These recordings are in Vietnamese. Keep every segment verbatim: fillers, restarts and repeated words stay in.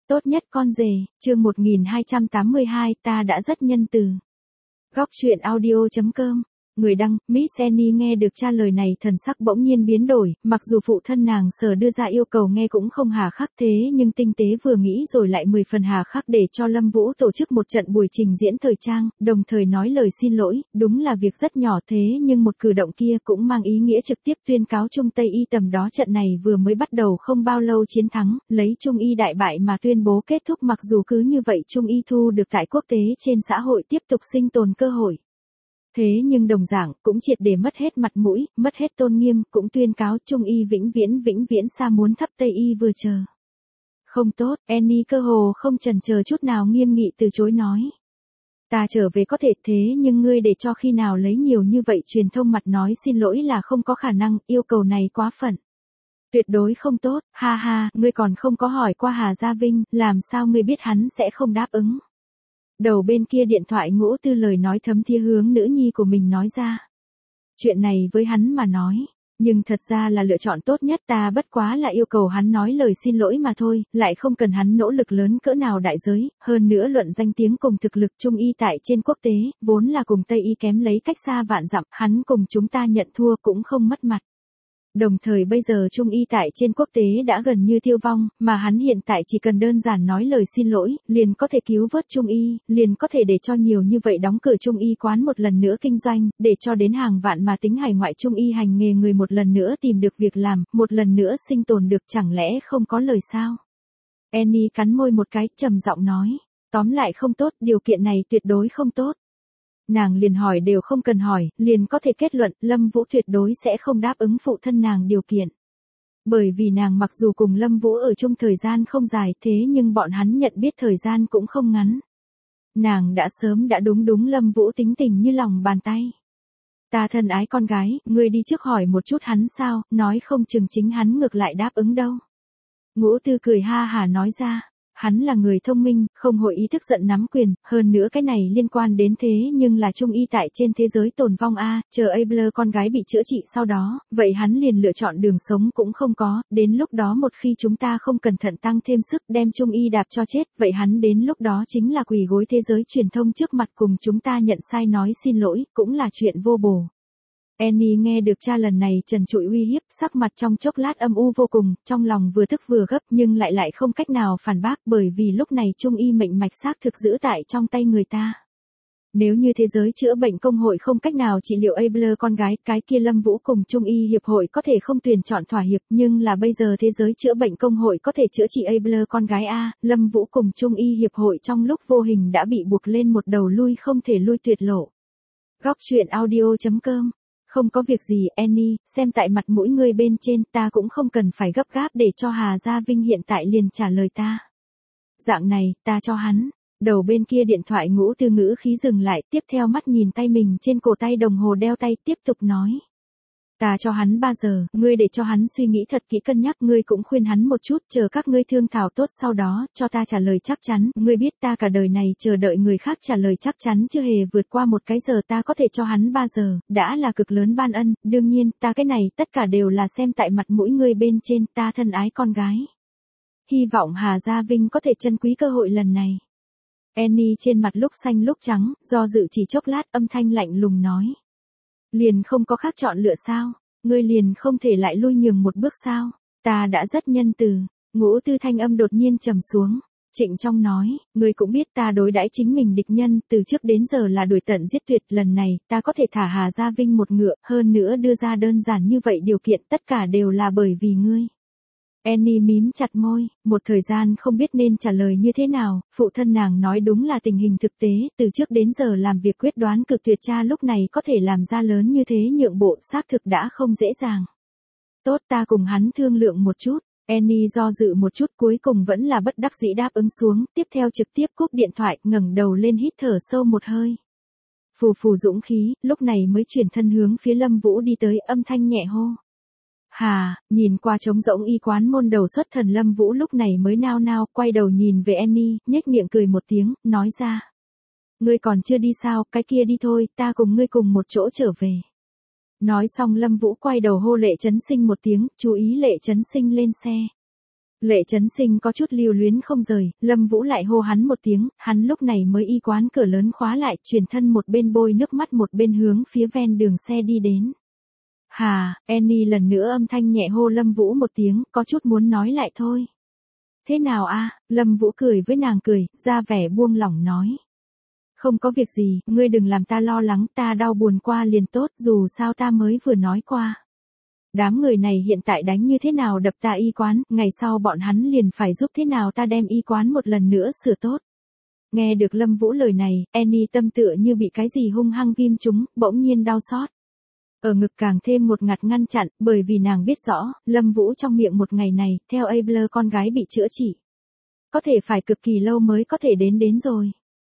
Tốt nhất con rể, chương một nghìn hai trăm tám mươi hai, ta đã rất nhân từ. Góc truyện audio chấm com. Người đăng, Miss Annie nghe được cha lời này thần sắc bỗng nhiên biến đổi, mặc dù phụ thân nàng sở đưa ra yêu cầu nghe cũng không hà khắc thế nhưng tinh tế vừa nghĩ rồi lại mười phần hà khắc để cho Lâm Vũ tổ chức một trận buổi trình diễn thời trang, đồng thời nói lời xin lỗi, đúng là việc rất nhỏ thế nhưng một cử động kia cũng mang ý nghĩa trực tiếp tuyên cáo Trung Tây Y tầm đó trận này vừa mới bắt đầu không bao lâu chiến thắng, lấy Trung Y đại bại mà tuyên bố kết thúc mặc dù cứ như vậy Trung Y thu được tại quốc tế trên xã hội tiếp tục sinh tồn cơ hội. Thế nhưng đồng dạng, cũng triệt để mất hết mặt mũi, mất hết tôn nghiêm, cũng tuyên cáo Trung Y vĩnh viễn vĩnh viễn xa muốn thấp Tây Y vừa chờ. Không tốt, Annie cơ hồ không chần chờ chút nào nghiêm nghị từ chối nói. Ta trở về có thể thế nhưng ngươi để cho khi nào lấy nhiều như vậy truyền thông mặt nói xin lỗi là không có khả năng, yêu cầu này quá phận. Tuyệt đối không tốt, ha ha, ngươi còn không có hỏi qua Hà Gia Vinh, làm sao ngươi biết hắn sẽ không đáp ứng. Đầu bên kia điện thoại Ngũ Tư lời nói thấm thía hướng nữ nhi của mình nói ra. Chuyện này với hắn mà nói, nhưng thật ra là lựa chọn tốt nhất ta bất quá là yêu cầu hắn nói lời xin lỗi mà thôi, lại không cần hắn nỗ lực lớn cỡ nào đại giới, hơn nữa luận danh tiếng cùng thực lực Trung Y tại trên quốc tế, vốn là cùng Tây Y kém lấy cách xa vạn dặm, hắn cùng chúng ta nhận thua cũng không mất mặt. Đồng thời bây giờ Trung Y tại trên quốc tế đã gần như tiêu vong, mà hắn hiện tại chỉ cần đơn giản nói lời xin lỗi, liền có thể cứu vớt Trung Y, liền có thể để cho nhiều như vậy đóng cửa Trung Y quán một lần nữa kinh doanh, để cho đến hàng vạn mà tính hải ngoại Trung Y hành nghề người một lần nữa tìm được việc làm, một lần nữa sinh tồn được chẳng lẽ không có lời sao? Annie cắn môi một cái, trầm giọng nói, tóm lại không tốt, điều kiện này tuyệt đối không tốt. Nàng liền hỏi đều không cần hỏi, liền có thể kết luận Lâm Vũ tuyệt đối sẽ không đáp ứng phụ thân nàng điều kiện. Bởi vì nàng mặc dù cùng Lâm Vũ ở chung thời gian không dài thế nhưng bọn hắn nhận biết thời gian cũng không ngắn. Nàng đã sớm đã đúng đúng Lâm Vũ tính tình như lòng bàn tay. Ta thân ái con gái, ngươi đi trước hỏi một chút hắn sao, nói không chừng chính hắn ngược lại đáp ứng đâu. Ngũ Tư cười ha hả nói ra. Hắn là người thông minh, không hội ý thức giận nắm quyền, hơn nữa cái này liên quan đến thế nhưng là Trung Y tại trên thế giới tồn vong a, chờ Abler con gái bị chữa trị sau đó, vậy hắn liền lựa chọn đường sống cũng không có, đến lúc đó một khi chúng ta không cẩn thận tăng thêm sức đem Trung Y đạp cho chết, vậy hắn đến lúc đó chính là quỳ gối thế giới truyền thông trước mặt cùng chúng ta nhận sai nói xin lỗi, cũng là chuyện vô bổ. Annie nghe được cha lần này trần trụi uy hiếp, sắc mặt trong chốc lát âm u vô cùng, trong lòng vừa tức vừa gấp nhưng lại lại không cách nào phản bác bởi vì lúc này Trung Y mệnh mạch xác thực giữ tại trong tay người ta. Nếu như thế giới chữa bệnh công hội không cách nào trị liệu Abler con gái, cái kia Lâm Vũ cùng Trung Y hiệp hội có thể không tuyển chọn thỏa hiệp nhưng là bây giờ thế giới chữa bệnh công hội có thể chữa trị Abler con gái a, Lâm Vũ cùng Trung Y hiệp hội trong lúc vô hình đã bị buộc lên một đầu lui không thể lui tuyệt lộ. Góc truyện audio chấm com. Không có việc gì Annie, xem tại mặt mũi ngươi bên trên ta cũng không cần phải gấp gáp để cho Hà Gia Vinh hiện tại liền trả lời ta. Dạng này, ta cho hắn. Đầu bên kia điện thoại Ngũ Tư ngữ khí dừng lại, tiếp theo mắt nhìn tay mình trên cổ tay đồng hồ đeo tay tiếp tục nói. Ta cho hắn ba giờ, ngươi để cho hắn suy nghĩ thật kỹ cân nhắc, ngươi cũng khuyên hắn một chút, chờ các ngươi thương thảo tốt sau đó, cho ta trả lời chắc chắn, ngươi biết ta cả đời này chờ đợi người khác trả lời chắc chắn chưa hề vượt qua một cái giờ ta có thể cho hắn ba giờ, đã là cực lớn ban ân, đương nhiên, ta cái này tất cả đều là xem tại mặt mũi ngươi bên trên, ta thân ái con gái. Hy vọng Hà Gia Vinh có thể trân quý cơ hội lần này. Annie trên mặt lúc xanh lúc trắng, do dự chỉ chốc lát âm thanh lạnh lùng nói. Liền không có khác chọn lựa sao, ngươi liền không thể lại lui nhường một bước sao, ta đã rất nhân từ. Ngũ Tư thanh âm đột nhiên trầm xuống, trịnh trọng nói, ngươi cũng biết ta đối đãi chính mình địch nhân, từ trước đến giờ là đuổi tận giết tuyệt, lần này, ta có thể thả Hà Gia Vinh một ngựa, hơn nữa đưa ra đơn giản như vậy điều kiện tất cả đều là bởi vì ngươi. Annie mím chặt môi, một thời gian không biết nên trả lời như thế nào, phụ thân nàng nói đúng là tình hình thực tế, từ trước đến giờ làm việc quyết đoán cực tuyệt cha lúc này có thể làm ra lớn như thế nhượng bộ xác thực đã không dễ dàng. Tốt ta cùng hắn thương lượng một chút, Annie do dự một chút cuối cùng vẫn là bất đắc dĩ đáp ứng xuống, tiếp theo trực tiếp cúp điện thoại, ngẩng đầu lên hít thở sâu một hơi. Phù phù dũng khí, lúc này mới chuyển thân hướng phía Lâm Vũ đi tới, âm thanh nhẹ hô. Hà, nhìn qua trống rỗng y quán môn đầu xuất thần Lâm Vũ lúc này mới nao nao, quay đầu nhìn về Annie, nhếch miệng cười một tiếng, nói ra. Ngươi còn chưa đi sao, cái kia đi thôi, ta cùng ngươi cùng một chỗ trở về. Nói xong Lâm Vũ quay đầu hô Lệ Chấn Sinh một tiếng, chú ý Lệ Chấn Sinh lên xe. Lệ Chấn Sinh có chút lưu luyến không rời, Lâm Vũ lại hô hắn một tiếng, hắn lúc này mới y quán cửa lớn khóa lại, chuyển thân một bên bôi nước mắt một bên hướng phía ven đường xe đi đến. Hà, Annie lần nữa âm thanh nhẹ hô Lâm Vũ một tiếng, có chút muốn nói lại thôi. Thế nào a? Lâm Vũ cười với nàng cười, ra vẻ buông lỏng nói. Không có việc gì, ngươi đừng làm ta lo lắng, ta đau buồn qua liền tốt, dù sao ta mới vừa nói qua. Đám người này hiện tại đánh như thế nào đập ta y quán, ngày sau bọn hắn liền phải giúp thế nào ta đem y quán một lần nữa sửa tốt. Nghe được Lâm Vũ lời này, Annie tâm tựa như bị cái gì hung hăng ghim trúng, bỗng nhiên đau xót. Ở ngực càng thêm một ngặt ngăn chặn, bởi vì nàng biết rõ, Lâm Vũ trong miệng một ngày này, theo Abler con gái bị chữa trị. Có thể phải cực kỳ lâu mới có thể đến đến rồi.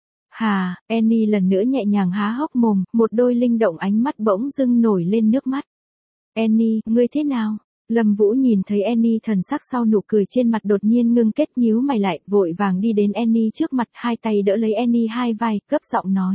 Hà, Annie lần nữa nhẹ nhàng há hốc mồm, một đôi linh động ánh mắt bỗng dưng nổi lên nước mắt. Annie, ngươi thế nào? Lâm Vũ nhìn thấy Annie thần sắc sau nụ cười trên mặt đột nhiên ngưng kết nhíu mày lại, vội vàng đi đến Annie trước mặt, hai tay đỡ lấy Annie hai vai, gấp giọng nói.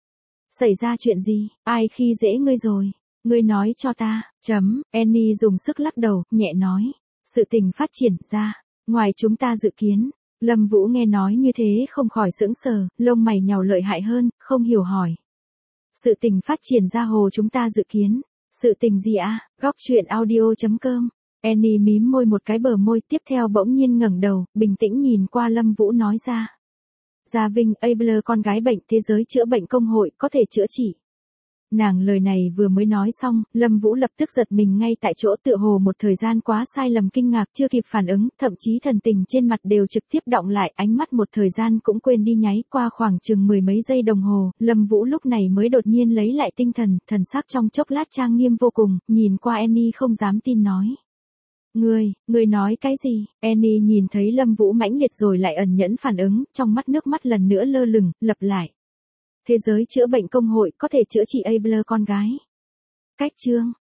Xảy ra chuyện gì? Ai khi dễ ngươi rồi? Ngươi nói cho ta, chấm, Annie dùng sức lắc đầu, nhẹ nói. Sự tình phát triển ra, ngoài chúng ta dự kiến. Lâm Vũ nghe nói như thế không khỏi sững sờ, lông mày nhàu lợi hại hơn, không hiểu hỏi. Sự tình phát triển ra hồ chúng ta dự kiến. Sự tình gì à? Góc truyện audio chấm com. Annie mím môi một cái bờ môi, tiếp theo bỗng nhiên ngẩng đầu, bình tĩnh nhìn qua Lâm Vũ nói ra. Gia Vinh, Abler con gái bệnh, thế giới chữa bệnh công hội, có thể chữa trị. Nàng lời này vừa mới nói xong, Lâm Vũ lập tức giật mình ngay tại chỗ, tựa hồ một thời gian quá sai lầm kinh ngạc, chưa kịp phản ứng, thậm chí thần tình trên mặt đều trực tiếp đọng lại, ánh mắt một thời gian cũng quên đi nháy, qua khoảng chừng mười mấy giây đồng hồ, Lâm Vũ lúc này mới đột nhiên lấy lại tinh thần, thần sắc trong chốc lát trang nghiêm vô cùng, nhìn qua Annie không dám tin nói. Ngươi, ngươi nói cái gì? Annie nhìn thấy Lâm Vũ mãnh liệt rồi lại ẩn nhẫn phản ứng, trong mắt nước mắt lần nữa lơ lửng, lặp lại. Thế giới chữa bệnh công hội có thể chữa trị Abler con gái. Cách chương